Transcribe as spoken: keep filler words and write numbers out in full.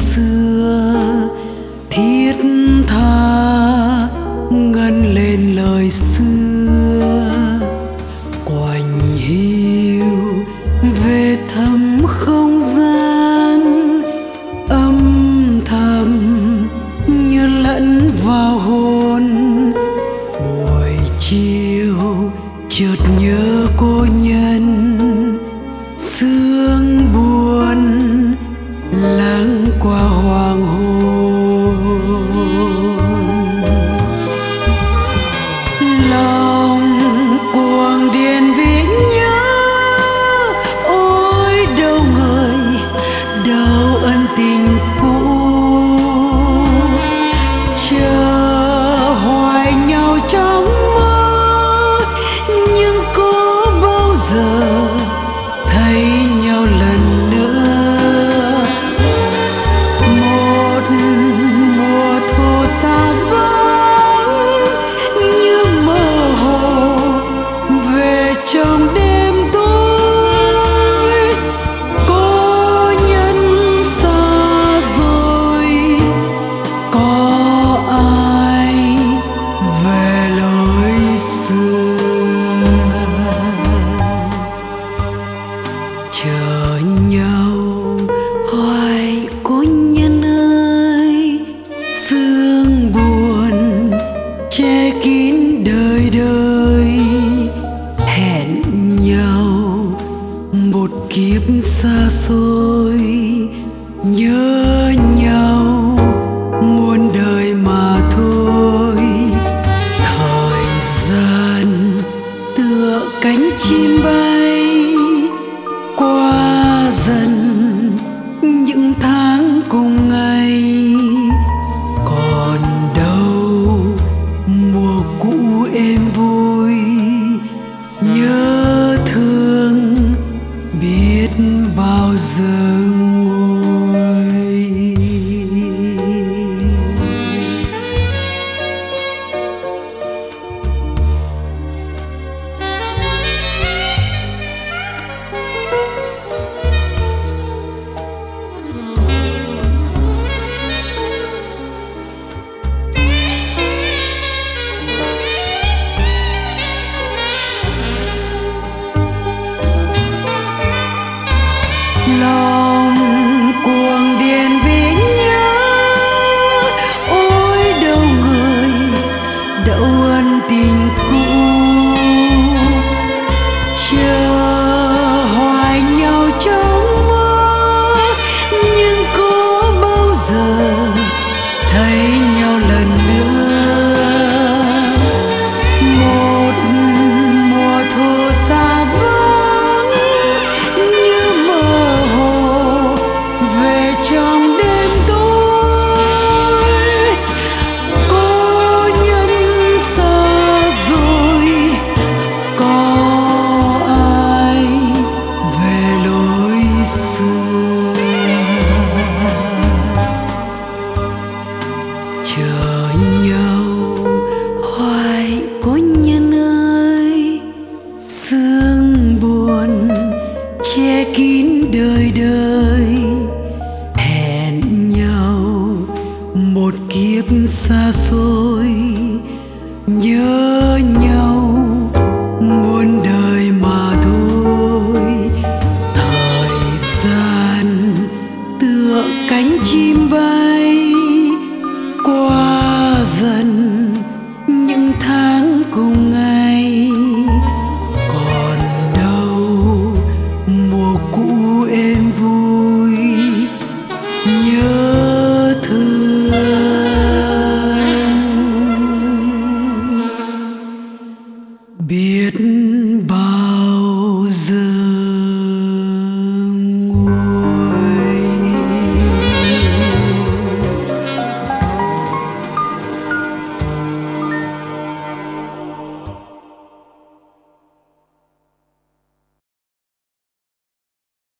xưa thiết tha ngân lên lời xưa, quạnh hiu về thăm không gian âm thầm như lẫn vào hồn. Buổi chiều chợt nhớ cô nhân, sương buồn lắng qua hoàng hôn. Lòng cuồng điên vì nhớ, ôi đâu người đâu ân tình cũ. Chờ hoài nhau trong mơ, nhưng có bao giờ thấy nhau lần nữa. Một mùa thu xa vắng như mơ hồ về trong đêm tối. Có nhân xa rồi, có ai về lối xưa. Chờ nhau hoài cố nhân ơi, sương buồn che kín đời đời. Hẹn nhau một kiếp xa xôi, nhớ nhau muôn đời mà thôi. Thời gian tựa cánh chim bay, qua dần những tháng cùng ngày. Còn đâu mùa cũ êm vui, nhớ thương biết bao giờ nguôi. Lòng cuồng điên vì nhớ, ôi đâu người đâu ân tình cũ. Chờ hoài nhau trong mơ, nhưng có bao giờ thấy nhau lần nữa. Một mùa thu xa vắng như mơ hồ về trong đêm tối. Có nhân xa rồi, có ai về lối xưa. Chờ nhau hoài có nhân ơi, sương buồn che kín đời đời. Hẹn nhau một kiếp xa xôi, nhớ nhau muôn đời mà thôi. Thời gian tựa cánh chim bay, qua dần những tháng cùng ngày. Còn đâu mùa cũ êm vui, nhớ thương biết